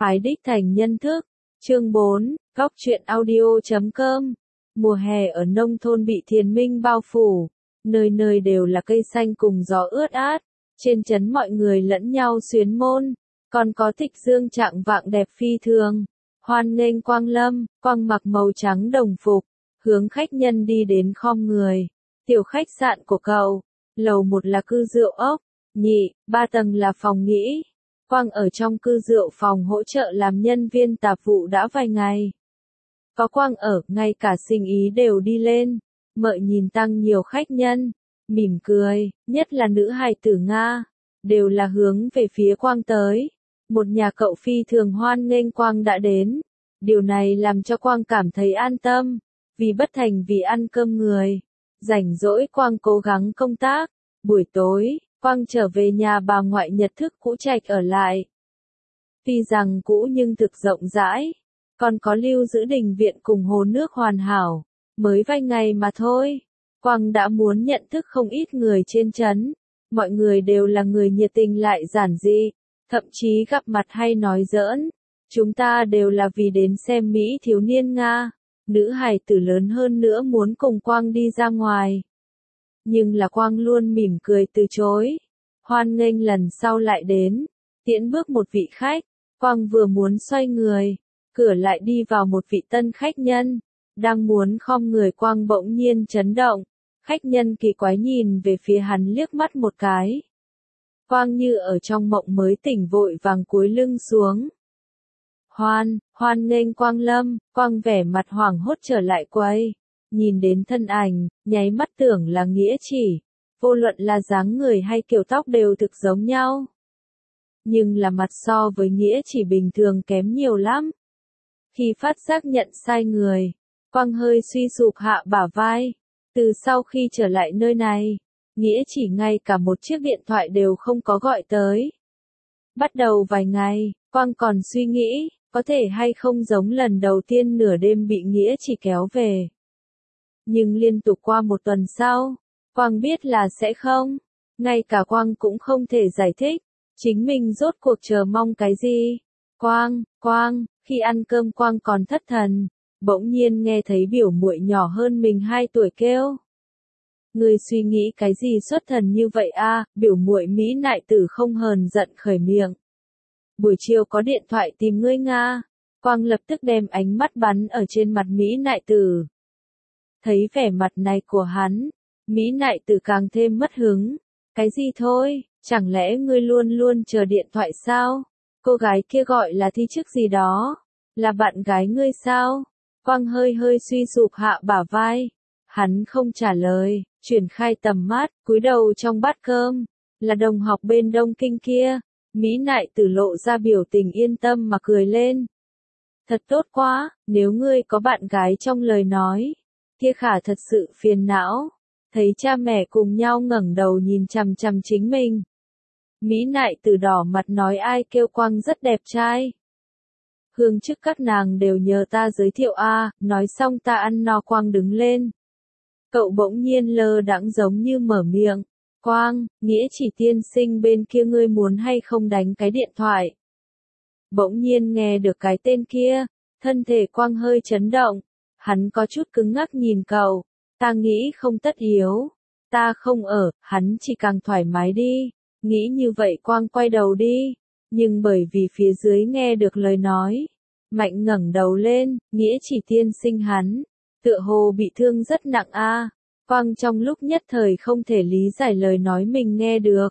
Phái đích thành nhân thức. Chương 4, Góc truyện audio.com. Mùa hè ở nông thôn bị thiền minh bao phủ, nơi nơi đều là cây xanh cùng gió ướt át, trên trấn mọi người lẫn nhau xuyến môn, còn có Tịch Dương trạng vạng đẹp phi thường, hoan nghênh Quang lâm, Quang mặc màu trắng đồng phục, hướng khách nhân đi đến khom người. Tiểu khách sạn của cậu, lầu 1 là cư rượu ốc, nhị, 3 tầng là phòng nghỉ. Quang ở trong cư rượu phòng hỗ trợ làm nhân viên tạp vụ đã vài ngày. Có Quang ở, ngay cả sinh ý đều đi lên. Mợ nhìn tăng nhiều khách nhân, mỉm cười, nhất là nữ hài tử Nga, đều là hướng về phía Quang tới. Một nhà cậu phi thường hoan nghênh Quang đã đến. Điều này làm cho Quang cảm thấy an tâm, vì bất thành vì ăn cơm người. Rảnh rỗi Quang cố gắng công tác. Buổi tối, Quang trở về nhà bà ngoại Nhật thức cũ trạch ở lại. Tuy rằng cũ nhưng thực rộng rãi, còn có lưu giữ đình viện cùng hồ nước hoàn hảo. Mới vài ngày mà thôi, Quang đã muốn nhận thức không ít người trên trấn. Mọi người đều là người nhiệt tình lại giản dị, thậm chí gặp mặt hay nói giỡn. Chúng ta đều là vì đến xem Mỹ thiếu niên Nga. Nữ hài tử lớn hơn nữa muốn cùng Quang đi ra ngoài. Nhưng là Quang luôn mỉm cười từ chối. Hoan nghênh lần sau lại đến. Tiễn bước một vị khách, Quang vừa muốn xoay người, cửa lại đi vào một vị tân khách nhân. Đang muốn khom người Quang bỗng nhiên chấn động. Khách nhân kỳ quái nhìn về phía hắn liếc mắt một cái. Quang như ở trong mộng mới tỉnh vội vàng cúi lưng xuống. Hoan nghênh Quang lâm, Quang vẻ mặt hoảng hốt trở lại quầy. Nhìn đến thân ảnh, nháy mắt tưởng là Nghĩa Chỉ. Vô luận là dáng người hay kiểu tóc đều thực giống nhau. Nhưng là mặt so với Nghĩa Chỉ bình thường kém nhiều lắm. Khi phát giác nhận sai người, Quang hơi suy sụp hạ bả vai. Từ sau khi trở lại nơi này, Nghĩa Chỉ ngay cả một chiếc điện thoại đều không có gọi tới. Bắt đầu vài ngày, Quang còn suy nghĩ, có thể hay không giống lần đầu tiên nửa đêm bị Nghĩa Chỉ kéo về. Nhưng liên tục qua một tuần sau, Quang biết là sẽ không. Ngay cả Quang cũng không thể giải thích, chính mình rốt cuộc chờ mong cái gì. Quang, khi ăn cơm Quang còn thất thần, bỗng nhiên nghe thấy biểu muội nhỏ hơn mình 2 tuổi kêu. Ngươi suy nghĩ cái gì xuất thần như vậy a? Biểu muội Mỹ nại tử không hờn giận khởi miệng. Buổi chiều có điện thoại tìm ngươi Nga. Quang lập tức đem ánh mắt bắn ở trên mặt Mỹ nại tử. Thấy vẻ mặt này của hắn, Mỹ nại tử càng thêm mất hứng. Cái gì thôi, chẳng lẽ ngươi luôn luôn chờ điện thoại sao? Cô gái kia gọi là Thi Chức gì đó, là bạn gái ngươi sao? Quang hơi suy sụp hạ bả vai. Hắn không trả lời, chuyển khai tầm mắt, cúi đầu trong bát cơm, là đồng học bên Đông Kinh kia. Mỹ nại tử lộ ra biểu tình yên tâm mà cười lên. Thật tốt quá, nếu ngươi có bạn gái trong lời nói, kia khả thật sự phiền não. Thấy cha mẹ cùng nhau ngẩng đầu nhìn chằm chằm chính mình. Mỹ nại tử đỏ mặt nói ai kêu Quang rất đẹp trai. Hương chức các nàng đều nhờ ta giới thiệu a. Nói xong ta ăn no. Quang đứng lên. Cậu bỗng nhiên lơ đãng giống như mở miệng. Quang, Nghĩa Chỉ tiên sinh bên kia ngươi muốn hay không đánh cái điện thoại. Bỗng nhiên nghe được cái tên kia, thân thể Quang hơi chấn động. Hắn có chút cứng ngắc nhìn cậu. Ta nghĩ không tất yếu. Ta không ở, hắn chỉ càng thoải mái đi. Nghĩ như vậy Quang quay đầu đi. Nhưng bởi vì phía dưới nghe được lời nói, mạnh ngẩng đầu lên, Nghĩa Chỉ tiên sinh hắn, tựa hồ bị thương rất nặng a. Quang trong lúc nhất thời không thể lý giải lời nói mình nghe được.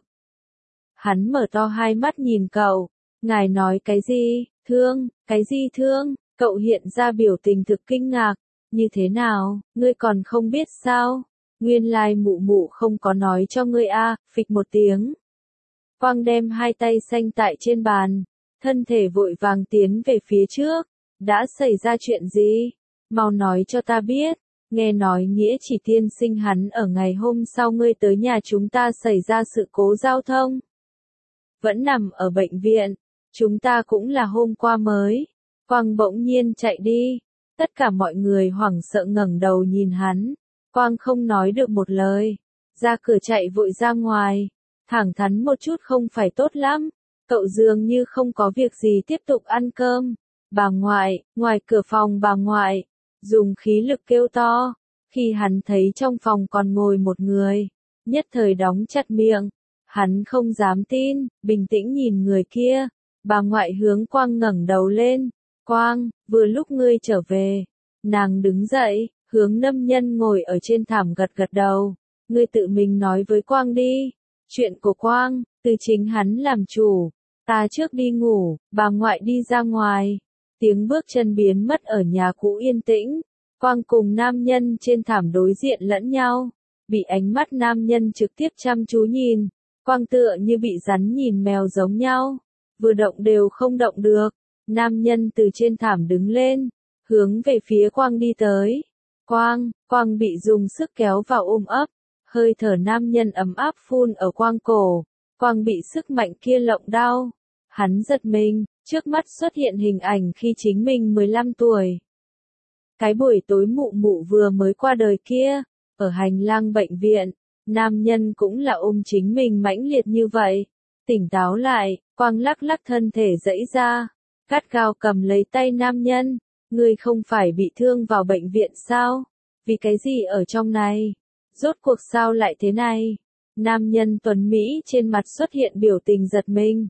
Hắn mở to hai mắt nhìn cậu, ngài nói cái gì, thương, cái gì thương, cậu hiện ra biểu tình thực kinh ngạc, như thế nào, ngươi còn không biết sao, nguyên lai mụ mụ không có nói cho ngươi a. Phịch một tiếng. Quang đem hai tay xanh tại trên bàn, thân thể vội vàng tiến về phía trước. Đã xảy ra chuyện gì? Mau nói cho ta biết. Nghe nói Nghĩa Chỉ tiên sinh hắn ở ngày hôm sau ngươi tới nhà chúng ta xảy ra sự cố giao thông. Vẫn nằm ở bệnh viện. Chúng ta cũng là hôm qua mới. Quang bỗng nhiên chạy đi. Tất cả mọi người hoảng sợ ngẩng đầu nhìn hắn. Quang không nói được một lời. Ra cửa chạy vội ra ngoài. Thẳng thắn một chút không phải tốt lắm. Cậu dường như không có việc gì tiếp tục ăn cơm. Bà ngoại, ngoài cửa phòng bà ngoại, dùng khí lực kêu to. Khi hắn thấy trong phòng còn ngồi một người, nhất thời đóng chặt miệng. Hắn không dám tin, bình tĩnh nhìn người kia. Bà ngoại hướng Quang ngẩng đầu lên. Quang, vừa lúc ngươi trở về. Nàng đứng dậy, hướng Lâm Nhân ngồi ở trên thảm gật gật đầu. Ngươi tự mình nói với Quang đi. Chuyện của Quang, từ chính hắn làm chủ. Ta trước đi ngủ, bà ngoại đi ra ngoài. Tiếng bước chân biến mất ở nhà cũ yên tĩnh. Quang cùng nam nhân trên thảm đối diện lẫn nhau. Bị ánh mắt nam nhân trực tiếp chăm chú nhìn. Quang tựa như bị rắn nhìn mèo giống nhau. Vừa động đều không động được. Nam nhân từ trên thảm đứng lên. Hướng về phía Quang đi tới. Quang bị dùng sức kéo vào ôm ấp. Hơi thở nam nhân ấm áp phun ở Quang cổ. Quang bị sức mạnh kia lộng đau. Hắn giật mình, trước mắt xuất hiện hình ảnh khi chính mình 15 tuổi. Cái buổi tối mụ mụ vừa mới qua đời kia, ở hành lang bệnh viện, nam nhân cũng là ôm chính mình mãnh liệt như vậy. Tỉnh táo lại, Quang lắc lắc thân thể giãy ra, gắt gao cầm lấy tay nam nhân. Ngươi không phải bị thương vào bệnh viện sao? Vì cái gì ở trong này? Rốt cuộc sao lại thế này? Nam nhân tuấn Mỹ trên mặt xuất hiện biểu tình giật mình.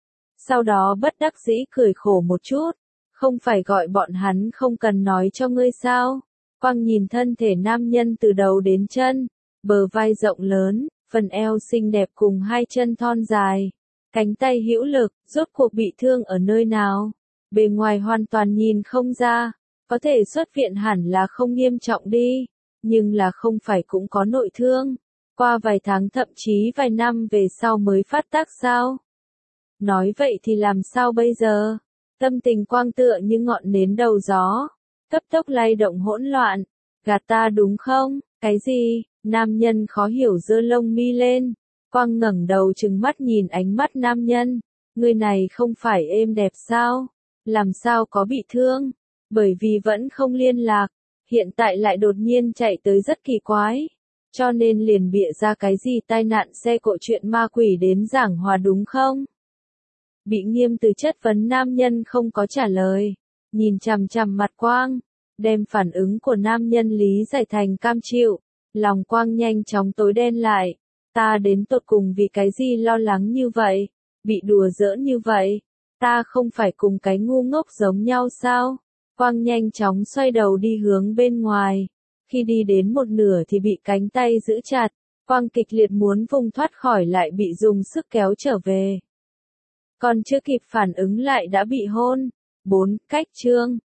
Sau đó bất đắc dĩ cười khổ một chút. Không phải gọi bọn hắn không cần nói cho ngươi sao? Quang nhìn thân thể nam nhân từ đầu đến chân. Bờ vai rộng lớn, phần eo xinh đẹp cùng hai chân thon dài. Cánh tay hữu lực, rốt cuộc bị thương ở nơi nào? Bề ngoài hoàn toàn nhìn không ra. Có thể xuất viện hẳn là không nghiêm trọng đi. Nhưng là không phải cũng có nội thương. Qua vài tháng thậm chí vài năm về sau mới phát tác sao? Nói vậy thì làm sao bây giờ? Tâm tình Quang tựa như ngọn nến đầu gió. Cấp tốc lay động hỗn loạn. Gạt ta đúng không? Cái gì? Nam nhân khó hiểu giơ lông mi lên. Quang ngẩng đầu trừng mắt nhìn ánh mắt nam nhân. Người này không phải êm đẹp sao? Làm sao có bị thương? Bởi vì vẫn không liên lạc. Hiện tại lại đột nhiên chạy tới rất kỳ quái. Cho nên liền bịa ra cái gì tai nạn xe cộ chuyện ma quỷ đến giảng hòa đúng không? Bị nghiêm từ chất vấn nam nhân không có trả lời. Nhìn chằm chằm mặt Quang. Đem phản ứng của nam nhân lý giải thành cam chịu. Lòng Quang nhanh chóng tối đen lại. Ta đến tột cùng vì cái gì lo lắng như vậy? Bị đùa giỡn như vậy? Ta không phải cùng cái ngu ngốc giống nhau sao? Quang nhanh chóng xoay đầu đi hướng bên ngoài. Khi đi đến một nửa thì bị cánh tay giữ chặt. Quang kịch liệt muốn vùng thoát khỏi lại bị dùng sức kéo trở về. Còn chưa kịp phản ứng lại đã bị hôn. 4. Cách chương